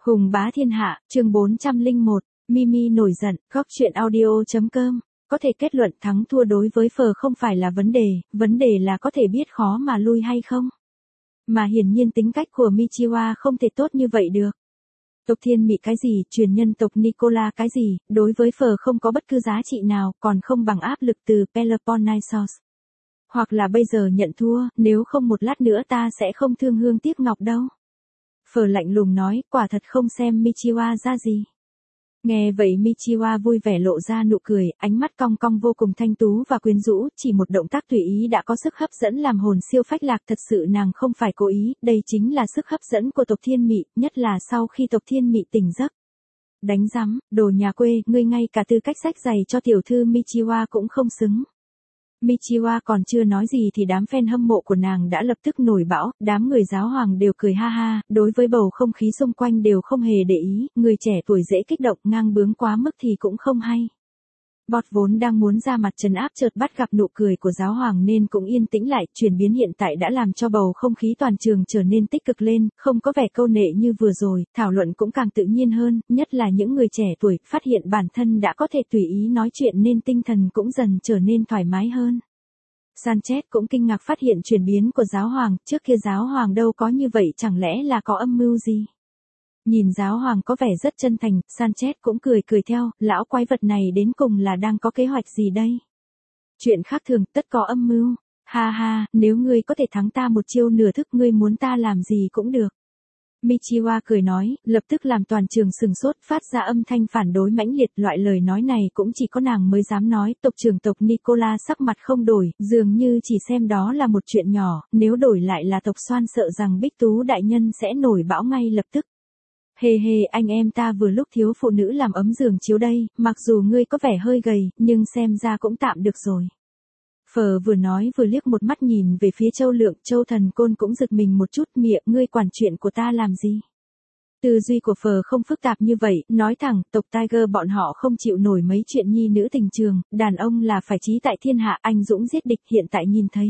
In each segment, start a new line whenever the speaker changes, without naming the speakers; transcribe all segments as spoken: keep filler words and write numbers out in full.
Hùng bá thiên hạ, chương bốn trăm lẻ một, Mimi nổi giận, góc chuyện audio.com. Có thể kết luận thắng thua đối với phờ không phải là vấn đề, vấn đề là có thể biết khó mà lui hay không. Mà hiển nhiên tính cách của Michiwa không thể tốt như vậy được. Tộc Thiên Mị cái gì, truyền nhân tộc Nicola cái gì, đối với phờ không có bất cứ giá trị nào, còn không bằng áp lực từ Peloponnesos. Hoặc là bây giờ nhận thua, nếu không một lát nữa ta sẽ không thương hương tiếc ngọc đâu. Phờ lạnh lùng nói, quả thật không xem Michiwa ra gì. Nghe vậy Michiwa vui vẻ lộ ra nụ cười, ánh mắt cong cong vô cùng thanh tú và quyến rũ, chỉ một động tác tùy ý đã có sức hấp dẫn làm hồn siêu phách lạc, thật sự nàng không phải cố ý, đây chính là sức hấp dẫn của tộc Thiên Mị, nhất là sau khi tộc Thiên Mị tỉnh giấc. Đánh rắm, đồ nhà quê, ngươi ngay cả tư cách xách giày cho tiểu thư Michiwa cũng không xứng. Michiwa còn chưa nói gì thì đám fan hâm mộ của nàng đã lập tức nổi bão, đám người giáo hoàng đều cười ha ha, đối với bầu không khí xung quanh đều không hề để ý, người trẻ tuổi dễ kích động ngang bướng quá mức thì cũng không hay. Bọt vốn đang muốn ra mặt trấn áp chợt bắt gặp nụ cười của giáo hoàng nên cũng yên tĩnh lại, chuyển biến hiện tại đã làm cho bầu không khí toàn trường trở nên tích cực lên, không có vẻ câu nệ như vừa rồi, thảo luận cũng càng tự nhiên hơn, nhất là những người trẻ tuổi, phát hiện bản thân đã có thể tùy ý nói chuyện nên tinh thần cũng dần trở nên thoải mái hơn. Sanchez cũng kinh ngạc phát hiện chuyển biến của giáo hoàng, trước kia giáo hoàng đâu có như vậy, chẳng lẽ là có âm mưu gì? Nhìn giáo hoàng có vẻ rất chân thành, Sanchez cũng cười cười theo, lão quái vật này đến cùng là đang có kế hoạch gì đây? Chuyện khác thường, tất có âm mưu. Ha ha, nếu ngươi có thể thắng ta một chiêu nửa thức, ngươi muốn ta làm gì cũng được. Michiwa cười nói, lập tức làm toàn trường sừng sốt, phát ra âm thanh phản đối mãnh liệt, loại lời nói này cũng chỉ có nàng mới dám nói. Tộc trưởng tộc Nicola sắc mặt không đổi, dường như chỉ xem đó là một chuyện nhỏ, nếu đổi lại là tộc Xoan sợ rằng Bích Tú đại nhân sẽ nổi bão ngay lập tức. Hề hề, anh em ta vừa lúc thiếu phụ nữ làm ấm giường chiếu đây, mặc dù ngươi có vẻ hơi gầy, nhưng xem ra cũng tạm được rồi. Phờ vừa nói vừa liếc một mắt nhìn về phía Châu Lượng, Châu Thần Côn cũng giật mình một chút, miệng ngươi quản chuyện của ta làm gì? Tư duy của Phờ không phức tạp như vậy, nói thẳng, tộc Tiger bọn họ không chịu nổi mấy chuyện nhi nữ tình trường, đàn ông là phải trí tại thiên hạ, anh dũng giết địch, hiện tại nhìn thấy.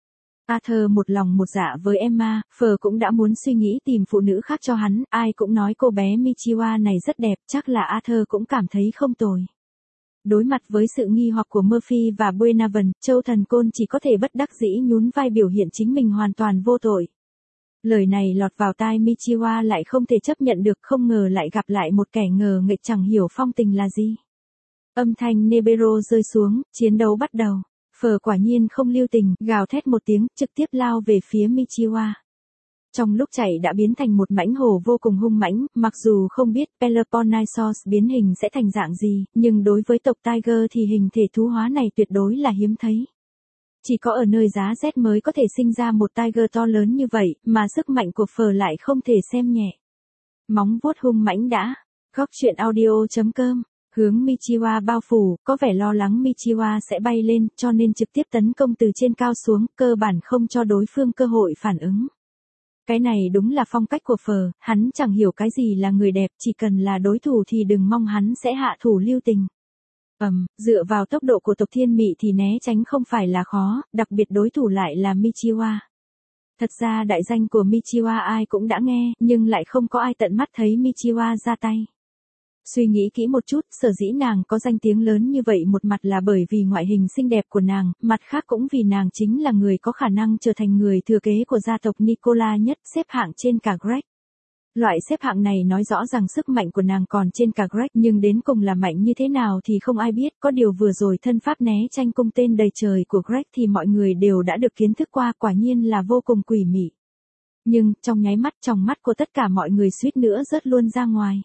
Arthur một lòng một dạ với Emma, Phờ cũng đã muốn suy nghĩ tìm phụ nữ khác cho hắn, ai cũng nói cô bé Michiwa này rất đẹp, chắc là Arthur cũng cảm thấy không tồi. Đối mặt với sự nghi hoặc của Murphy và Buenaven, Châu Thần Côn chỉ có thể bất đắc dĩ nhún vai biểu hiện chính mình hoàn toàn vô tội. Lời này lọt vào tai Michiwa lại không thể chấp nhận được, không ngờ lại gặp lại một kẻ ngờ nghệch chẳng hiểu phong tình là gì. Âm thanh Nebero rơi xuống, chiến đấu bắt đầu. Phờ quả nhiên không lưu tình, gào thét một tiếng, trực tiếp lao về phía Michiwa. Trong lúc chạy đã biến thành một mãnh hổ vô cùng hung mãnh, mặc dù không biết Peloponnesos biến hình sẽ thành dạng gì, nhưng đối với tộc Tiger thì hình thể thú hóa này tuyệt đối là hiếm thấy. Chỉ có ở nơi giá rét mới có thể sinh ra một Tiger to lớn như vậy, mà sức mạnh của Phờ lại không thể xem nhẹ. Móng vuốt hung mãnh đã. Góc chuyện audio.com. Hướng Michiwa bao phủ, có vẻ lo lắng Michiwa sẽ bay lên, cho nên trực tiếp tấn công từ trên cao xuống, cơ bản không cho đối phương cơ hội phản ứng. Cái này đúng là phong cách của Phờ, hắn chẳng hiểu cái gì là người đẹp, chỉ cần là đối thủ thì đừng mong hắn sẽ hạ thủ lưu tình. Ầm, um, dựa vào tốc độ của tộc Thiên Mị thì né tránh không phải là khó, đặc biệt đối thủ lại là Michiwa. Thật ra đại danh của Michiwa ai cũng đã nghe, nhưng lại không có ai tận mắt thấy Michiwa ra tay. Suy nghĩ kỹ một chút, sở dĩ nàng có danh tiếng lớn như vậy một mặt là bởi vì ngoại hình xinh đẹp của nàng, mặt khác cũng vì nàng chính là người có khả năng trở thành người thừa kế của gia tộc Nicola nhất, xếp hạng trên cả Greg. Loại xếp hạng này nói rõ rằng sức mạnh của nàng còn trên cả Greg, nhưng đến cùng là mạnh như thế nào thì không ai biết, có điều vừa rồi thân pháp né tranh cung tên đầy trời của Greg thì mọi người đều đã được kiến thức qua, quả nhiên là vô cùng quỷ mị. Nhưng, trong nháy mắt trong mắt của tất cả mọi người suýt nữa rớt luôn ra ngoài.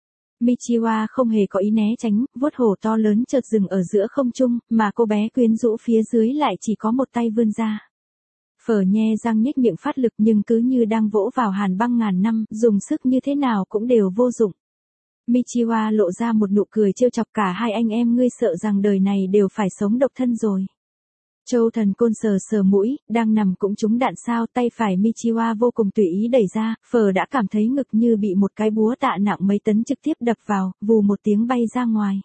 Michiwa không hề có ý né tránh, vuốt hổ to lớn chợt dừng ở giữa không trung, mà cô bé quyến rũ phía dưới lại chỉ có một tay vươn ra. Phờ nhe răng nhếch miệng phát lực nhưng cứ như đang vỗ vào hàn băng ngàn năm, dùng sức như thế nào cũng đều vô dụng. Michiwa lộ ra một nụ cười trêu chọc, cả hai anh em ngươi sợ rằng đời này đều phải sống độc thân rồi. Châu Thần Côn sờ sờ mũi, đang nằm cũng trúng đạn sao, tay phải Michiwa vô cùng tùy ý đẩy ra, Phờ đã cảm thấy ngực như bị một cái búa tạ nặng mấy tấn trực tiếp đập vào, vù một tiếng bay ra ngoài.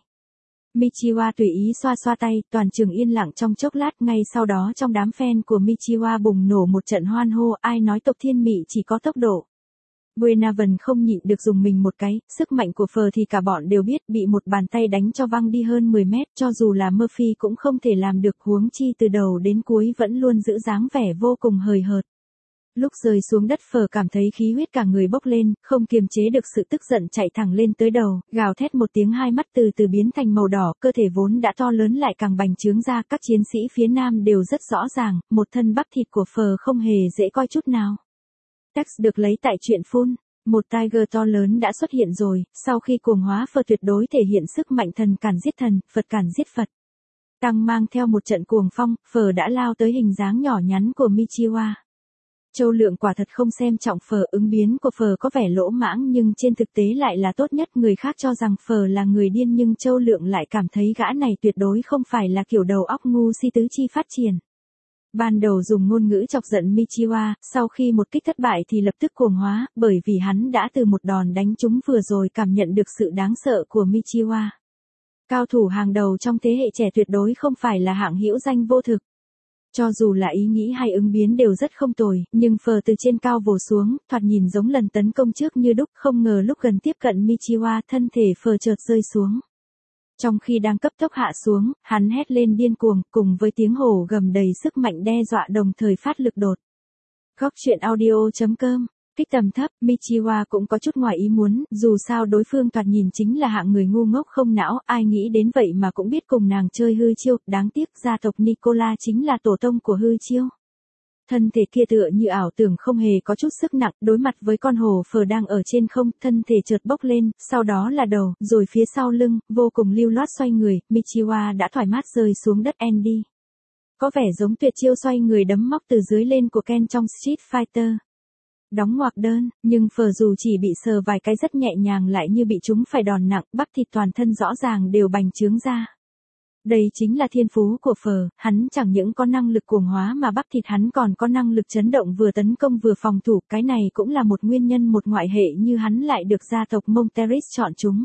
Michiwa tùy ý xoa xoa tay, toàn trường yên lặng trong chốc lát, ngay sau đó trong đám fan của Michiwa bùng nổ một trận hoan hô, ai nói tộc Thiên Mị chỉ có tốc độ. Glenarvan không nhịn được dùng mình một cái, sức mạnh của phờ thì cả bọn đều biết, bị một bàn tay đánh cho văng đi hơn mười mét, cho dù là Murphy cũng không thể làm được, huống chi từ đầu đến cuối vẫn luôn giữ dáng vẻ vô cùng hời hợt. Lúc rơi xuống đất phờ cảm thấy khí huyết cả người bốc lên, không kiềm chế được sự tức giận chạy thẳng lên tới đầu, gào thét một tiếng, hai mắt từ từ biến thành màu đỏ, cơ thể vốn đã to lớn lại càng bành trướng ra, các chiến sĩ phía nam đều rất rõ ràng, một thân bắp thịt của phờ không hề dễ coi chút nào. Text được lấy tại truyện Full. Một Tiger to lớn đã xuất hiện rồi, sau khi cuồng hóa phờ tuyệt đối thể hiện sức mạnh thần càn giết thần, Phật càn giết Phật. Tăng mang theo một trận cuồng phong, phờ đã lao tới hình dáng nhỏ nhắn của Michiwa. Châu Lượng quả thật không xem trọng phờ, ứng biến của phờ có vẻ lỗ mãng nhưng trên thực tế lại là tốt nhất, người khác cho rằng phờ là người điên nhưng Châu Lượng lại cảm thấy gã này tuyệt đối không phải là kiểu đầu óc ngu si tứ chi phát triển. Ban đầu dùng ngôn ngữ chọc giận Michiwa, sau khi một kích thất bại thì lập tức cuồng hóa, bởi vì hắn đã từ một đòn đánh trúng vừa rồi cảm nhận được sự đáng sợ của Michiwa. Cao thủ hàng đầu trong thế hệ trẻ tuyệt đối không phải là hạng hữu danh vô thực. Cho dù là ý nghĩ hay ứng biến đều rất không tồi, nhưng phờ từ trên cao vồ xuống, thoạt nhìn giống lần tấn công trước như đúc, không ngờ lúc gần tiếp cận Michiwa, thân thể phờ chợt rơi xuống. Trong khi đang cấp tốc hạ xuống, hắn hét lên điên cuồng, cùng với tiếng hổ gầm đầy sức mạnh đe dọa đồng thời phát lực đột. Góc truyện audio chấm com. Kích tầm thấp, Michiwa cũng có chút ngoài ý muốn, dù sao đối phương thoạt nhìn chính là hạng người ngu ngốc không não, ai nghĩ đến vậy mà cũng biết cùng nàng chơi hư chiêu, đáng tiếc gia tộc Nicola chính là tổ tông của hư chiêu. Thân thể kia tựa như ảo tưởng không hề có chút sức nặng, đối mặt với con hổ phờ đang ở trên không, thân thể chợt bốc lên, sau đó là đầu, rồi phía sau lưng, vô cùng lưu loát xoay người, Michiwa đã thoải mát rơi xuống đất Andy. Có vẻ giống tuyệt chiêu xoay người đấm móc từ dưới lên của Ken trong Street Fighter. Đóng ngoặc đơn, nhưng phờ dù chỉ bị sờ vài cái rất nhẹ nhàng lại như bị chúng phải đòn nặng, bắp thịt toàn thân rõ ràng đều bành trướng ra. Đây chính là thiên phú của phờ, hắn chẳng những có năng lực cuồng hóa mà bắp thịt hắn còn có năng lực chấn động vừa tấn công vừa phòng thủ, cái này cũng là một nguyên nhân một ngoại hệ như hắn lại được gia tộc Monteris chọn chúng.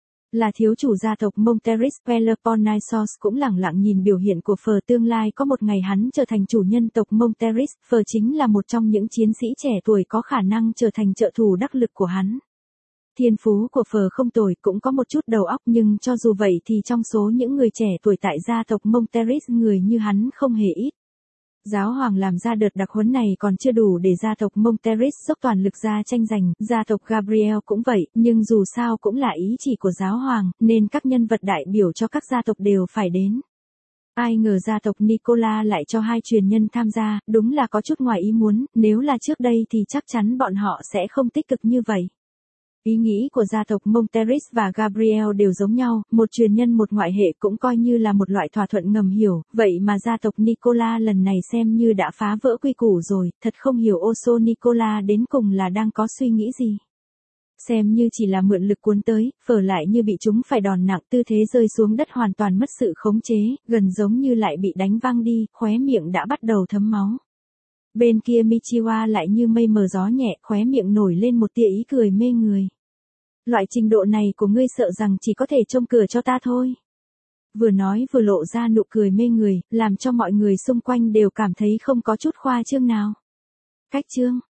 Là thiếu chủ gia tộc Monteris, Peloponnesos cũng lẳng lặng nhìn biểu hiện của phờ, tương lai có một ngày hắn trở thành chủ nhân tộc Monteris, phờ chính là một trong những chiến sĩ trẻ tuổi có khả năng trở thành trợ thủ đắc lực của hắn. Thiên phú của phờ không tồi, cũng có một chút đầu óc, nhưng cho dù vậy thì trong số những người trẻ tuổi tại gia tộc Monteris người như hắn không hề ít. Giáo hoàng làm ra đợt đặc huấn này còn chưa đủ để gia tộc Monteris dốc toàn lực ra tranh giành, gia tộc Gabriel cũng vậy, nhưng dù sao cũng là ý chỉ của giáo hoàng, nên các nhân vật đại biểu cho các gia tộc đều phải đến. Ai ngờ gia tộc Nicola lại cho hai truyền nhân tham gia, đúng là có chút ngoài ý muốn, nếu là trước đây thì chắc chắn bọn họ sẽ không tích cực như vậy. Ý nghĩ của gia tộc Monteris và Gabriel đều giống nhau, một truyền nhân một ngoại hệ cũng coi như là một loại thỏa thuận ngầm hiểu, vậy mà gia tộc Nicola lần này xem như đã phá vỡ quy củ rồi, thật không hiểu Oso Nicola đến cùng là đang có suy nghĩ gì. Xem như chỉ là mượn lực cuốn tới, phở lại như bị chúng phải đòn nặng, tư thế rơi xuống đất hoàn toàn mất sự khống chế, gần giống như lại bị đánh văng đi, khóe miệng đã bắt đầu thấm máu. Bên kia Michiwa lại như mây mờ gió nhẹ, khóe miệng nổi lên một tia ý cười mê người. Loại trình độ này của ngươi sợ rằng chỉ có thể trông cửa cho ta thôi. Vừa nói vừa lộ ra nụ cười mê người, làm cho mọi người xung quanh đều cảm thấy không có chút khoa trương nào. Cách chương